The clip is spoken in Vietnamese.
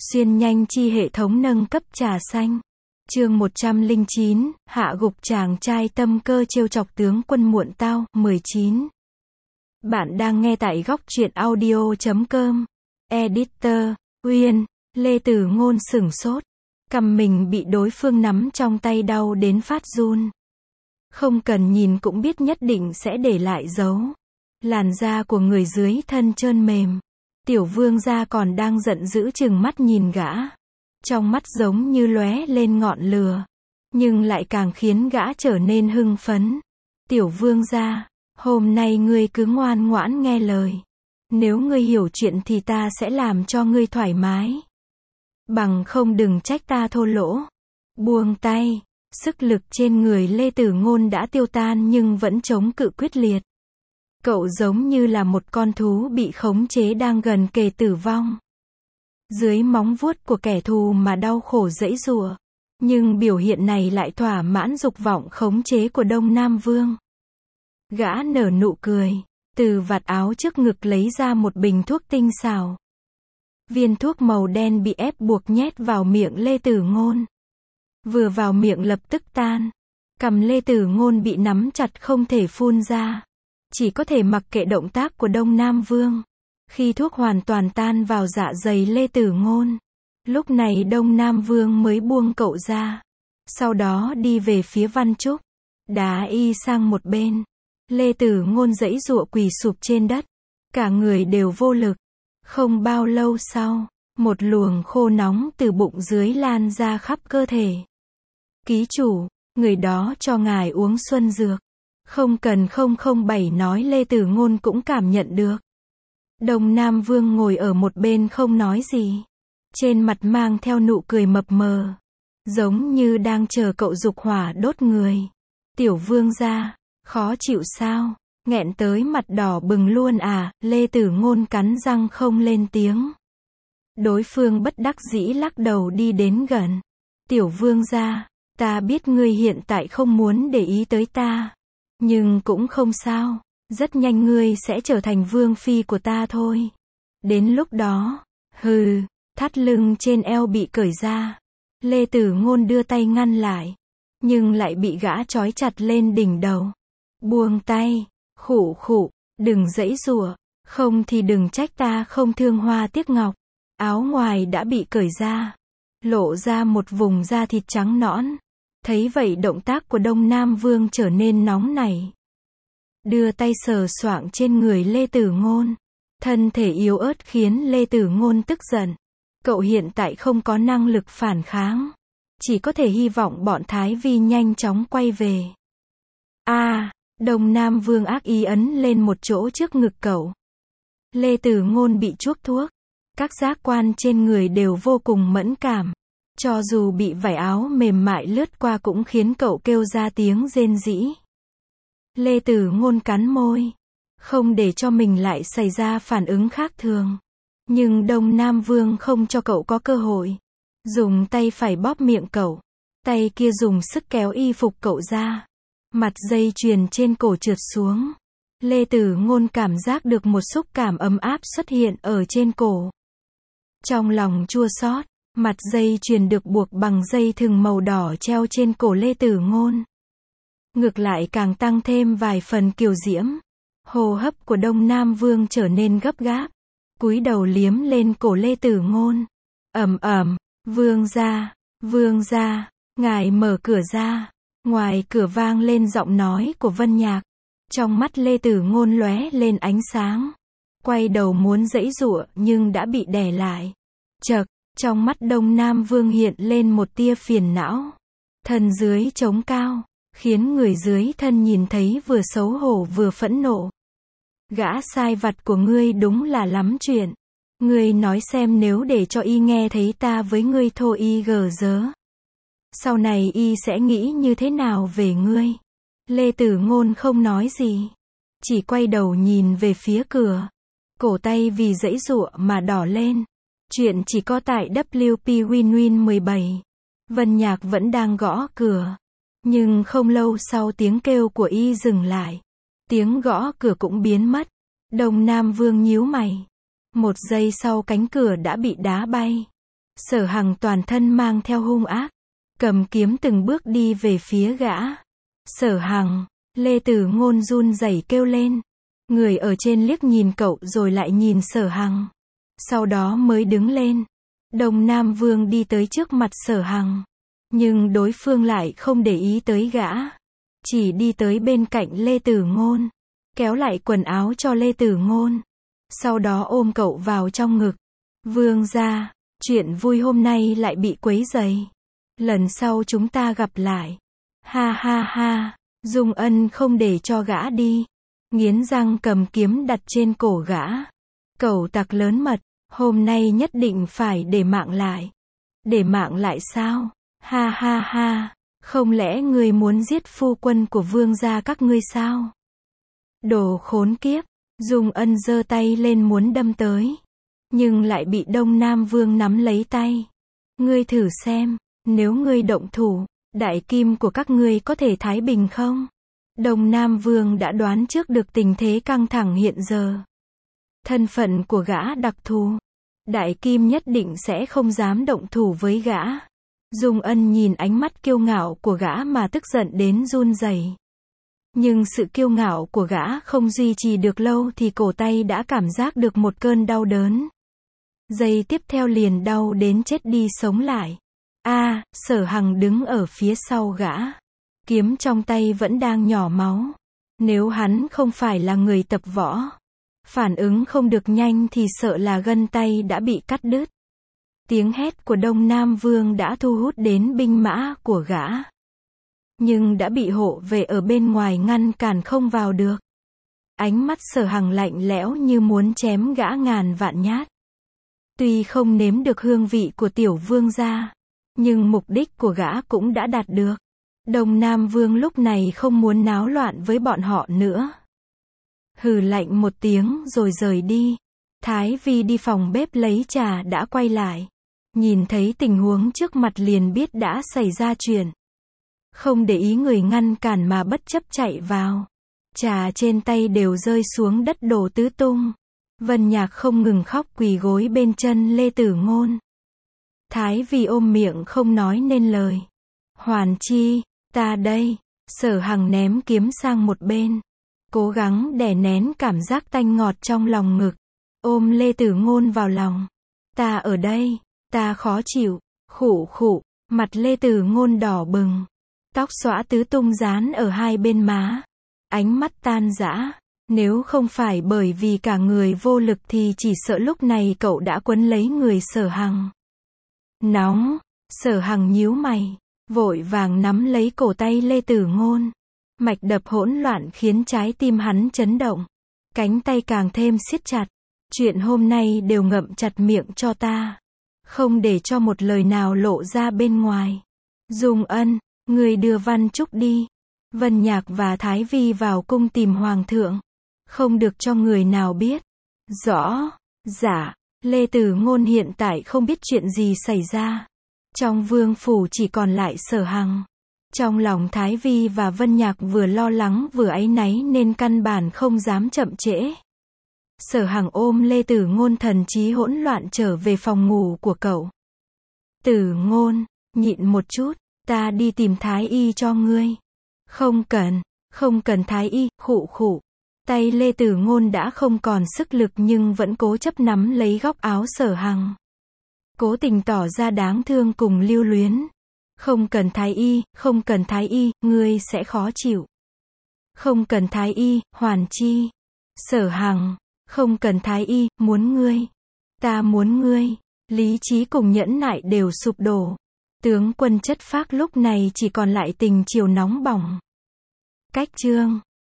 Xuyên nhanh chi hệ thống nâng cấp trà xanh. Chương 109, hạ gục chàng trai tâm cơ trêu chọc tướng quân muộn tao, 19. Bạn đang nghe tại góc truyện audio.com. Editor, Uyên, Lê Tử Ngôn sửng sốt. Cầm mình bị đối phương nắm trong tay đau đến phát run. Không cần nhìn cũng biết nhất định sẽ để lại dấu. Làn da của người dưới thân trơn mềm. Tiểu vương gia còn đang giận dữ chừng mắt nhìn gã. Trong mắt giống như lóe lên ngọn lửa. Nhưng lại càng khiến gã trở nên hưng phấn. Tiểu vương gia, hôm nay ngươi cứ ngoan ngoãn nghe lời. Nếu ngươi hiểu chuyện thì ta sẽ làm cho ngươi thoải mái. Bằng không đừng trách ta thô lỗ. Buông tay. Sức lực trên người Lê Tử Ngôn đã tiêu tan nhưng vẫn chống cự quyết liệt. Cậu giống như là một con thú bị khống chế đang gần kề tử vong. Dưới móng vuốt của kẻ thù mà đau khổ giãy giụa. Nhưng biểu hiện này lại thỏa mãn dục vọng khống chế của Đông Nam Vương. Gã nở nụ cười. Từ vạt áo trước ngực lấy ra một bình thuốc tinh xảo. Viên thuốc màu đen bị ép buộc nhét vào miệng Lê Tử Ngôn. Vừa vào miệng lập tức tan. Cằm Lê Tử Ngôn bị nắm chặt không thể phun ra. Chỉ có thể mặc kệ động tác của Đông Nam Vương. Khi thuốc hoàn toàn tan vào dạ dày Lê Tử Ngôn. Lúc này Đông Nam Vương mới buông cậu ra. Sau đó đi về phía Văn Trúc. Đá y sang một bên. Lê Tử Ngôn giãy giụa quỳ sụp trên đất. Cả người đều vô lực. Không bao lâu sau, một luồng khô nóng từ bụng dưới lan ra khắp cơ thể. Ký chủ, người đó cho ngài uống xuân dược. Không cần 007 nói Lê Tử Ngôn cũng cảm nhận được. Đông Nam Vương ngồi ở một bên không nói gì. Trên mặt mang theo nụ cười mập mờ. Giống như đang chờ cậu dục hỏa đốt người. Tiểu vương gia, khó chịu sao? Nghẹn tới mặt đỏ bừng luôn à? Lê Tử Ngôn cắn răng không lên tiếng. Đối phương bất đắc dĩ lắc đầu đi đến gần. Tiểu vương gia, ta biết ngươi hiện tại không muốn để ý tới ta. Nhưng cũng không sao. Rất nhanh ngươi sẽ trở thành vương phi của ta thôi. Đến lúc đó, thắt lưng trên eo bị cởi ra. Lê Tử Ngôn đưa tay ngăn lại. Nhưng lại bị gã trói chặt lên đỉnh đầu. Buông tay. Khụ khụ, đừng giãy giụa. Không thì đừng trách ta không thương hoa tiếc ngọc. Áo ngoài đã bị cởi ra. Lộ ra một vùng da thịt trắng nõn. Thấy vậy động tác của Đông Nam Vương trở nên nóng nảy. Đưa tay sờ soạng trên người Lê Tử Ngôn. Thân thể yếu ớt khiến Lê Tử Ngôn tức giận. Cậu hiện tại không có năng lực phản kháng. Chỉ có thể hy vọng bọn Thái Vi nhanh chóng quay về. Đông Nam Vương ác ý ấn lên một chỗ trước ngực cậu. Lê Tử Ngôn bị chuốc thuốc. Các giác quan trên người đều vô cùng mẫn cảm. Cho dù bị vải áo mềm mại lướt qua cũng khiến cậu kêu ra tiếng rên rỉ. Lê Tử Ngôn cắn môi. Không để cho mình lại xảy ra phản ứng khác thường. Nhưng Đông Nam Vương không cho cậu có cơ hội. Dùng tay phải bóp miệng cậu. Tay kia dùng sức kéo y phục cậu ra. Mặt dây chuyền trên cổ trượt xuống. Lê Tử Ngôn cảm giác được một xúc cảm ấm áp xuất hiện ở trên cổ. Trong lòng chua xót, mặt dây chuyền được buộc bằng dây thừng màu đỏ treo trên cổ Lê Tử Ngôn. Ngược lại càng tăng thêm vài phần kiều diễm. Hô hấp của Đông Nam Vương trở nên gấp gáp. Cúi đầu liếm lên cổ Lê Tử Ngôn. Vương gia, ngài mở cửa ra. Ngoài cửa vang lên giọng nói của Vân Nhạc. Trong mắt Lê Tử Ngôn lóe lên ánh sáng. Quay đầu muốn giãy giụa nhưng đã bị đè lại. Chậc, trong mắt Đông Nam Vương hiện lên một tia phiền não. Thân dưới trống cao, khiến người dưới thân nhìn thấy vừa xấu hổ vừa phẫn nộ. Gã sai vặt của ngươi đúng là lắm chuyện. Ngươi nói xem nếu để cho y nghe thấy ta với ngươi thô y gờ dớ. Sau này y sẽ nghĩ như thế nào về ngươi? Lê Tử Ngôn không nói gì. Chỉ quay đầu nhìn về phía cửa. Cổ tay vì giãy giụa mà đỏ lên. Chuyện chỉ có tại WP Win 17. Vân Nhạc vẫn đang gõ cửa. Nhưng không lâu sau tiếng kêu của y dừng lại. Tiếng gõ cửa cũng biến mất. Đông Nam Vương nhíu mày. Một giây sau cánh cửa đã bị đá bay. Sở Hằng toàn thân mang theo hung ác, cầm kiếm từng bước đi về phía gã. Sở Hằng, Lê Tử Ngôn run rẩy kêu lên. Người ở trên liếc nhìn cậu rồi lại nhìn Sở Hằng. Sau đó mới đứng lên. Đông Nam Vương đi tới trước mặt Sở Hằng. Nhưng đối phương lại không để ý tới gã. Chỉ đi tới bên cạnh Lê Tử Ngôn. Kéo lại quần áo cho Lê Tử Ngôn. Sau đó ôm cậu vào trong ngực. Vương gia, chuyện vui hôm nay lại bị quấy rầy. Lần sau chúng ta gặp lại. Ha ha ha, Dung Ân không để cho gã đi. Nghiến răng cầm kiếm đặt trên cổ gã. Cẩu tặc lớn mật, hôm nay nhất định phải để mạng lại. Để mạng lại sao? Ha ha ha, không lẽ ngươi muốn giết phu quân của vương gia các ngươi sao? Đồ khốn kiếp, Dung Ân giơ tay lên muốn đâm tới. Nhưng lại bị Đông Nam Vương nắm lấy tay. Ngươi thử xem, nếu ngươi động thủ, đại kim của các ngươi có thể thái bình không? Đông Nam Vương đã đoán trước được tình thế căng thẳng hiện giờ. Thân phận của gã đặc thù. Đại kim nhất định sẽ không dám động thủ với gã. Dung Ân nhìn ánh mắt kiêu ngạo của gã mà tức giận đến run rẩy. Nhưng sự kiêu ngạo của gã không duy trì được lâu thì cổ tay đã cảm giác được một cơn đau đớn. Giây tiếp theo liền đau đến chết đi sống lại. Sở Hằng đứng ở phía sau gã. Kiếm trong tay vẫn đang nhỏ máu. Nếu hắn không phải là người tập võ, phản ứng không được nhanh thì sợ là gân tay đã bị cắt đứt. Tiếng hét của Đông Nam Vương đã thu hút đến binh mã của gã. Nhưng đã bị hộ vệ ở bên ngoài ngăn cản không vào được. Ánh mắt Sở Hằng lạnh lẽo như muốn chém gã ngàn vạn nhát. Tuy không nếm được hương vị của tiểu vương gia, nhưng mục đích của gã cũng đã đạt được. Đông Nam Vương lúc này không muốn náo loạn với bọn họ nữa. Hừ lạnh một tiếng rồi rời đi. Thái Vi đi phòng bếp lấy trà đã quay lại. Nhìn thấy tình huống trước mặt liền biết đã xảy ra chuyện. Không để ý người ngăn cản mà bất chấp chạy vào. Trà trên tay đều rơi xuống đất đổ tứ tung. Vân Nhạc không ngừng khóc quỳ gối bên chân Lê Tử Ngôn. Thái Vi ôm miệng không nói nên lời. Hoàn Chi, ta đây. Sở Hằng ném kiếm sang một bên. Cố gắng đè nén cảm giác tanh ngọt trong lòng ngực. Ôm Lê Tử Ngôn vào lòng. Ta ở đây, ta khó chịu. Khụ khụ, mặt Lê Tử Ngôn đỏ bừng. Tóc xõa tứ tung dán ở hai bên má. Ánh mắt tan rã. Nếu không phải bởi vì cả người vô lực thì chỉ sợ lúc này cậu đã quấn lấy người Sở Hằng. Nóng, Sở Hằng nhíu mày, vội vàng nắm lấy cổ tay Lê Tử Ngôn. Mạch đập hỗn loạn khiến trái tim hắn chấn động. Cánh tay càng thêm siết chặt. Chuyện hôm nay đều ngậm chặt miệng cho ta. Không để cho một lời nào lộ ra bên ngoài. Dung Ân, người đưa Văn Trúc đi. Vân Nhạc và Thái Vi vào cung tìm Hoàng thượng. Không được cho người nào biết. Rõ. Dạ. Lê Tử Ngôn hiện tại không biết chuyện gì xảy ra. Trong vương phủ chỉ còn lại Sở Hằng. Trong lòng Thái Vi và Vân Nhạc vừa lo lắng vừa áy náy nên căn bản không dám chậm trễ. Sở Hằng ôm Lê Tử Ngôn thần trí hỗn loạn trở về phòng ngủ của cậu. Tử Ngôn, nhịn một chút, ta đi tìm Thái Y cho ngươi. Không cần Thái Y, khụ khụ. Tay Lê Tử Ngôn đã không còn sức lực nhưng vẫn cố chấp nắm lấy góc áo Sở Hằng. Cố tình tỏ ra đáng thương cùng lưu luyến. Không cần Thái Y, ngươi sẽ khó chịu. Không cần Thái Y, Hoàn Chi. Sở Hằng, không cần Thái Y, muốn ngươi. Ta muốn ngươi. Lý trí cùng nhẫn nại đều sụp đổ. Tướng quân chất phác lúc này chỉ còn lại tình chiều nóng bỏng. Cách chương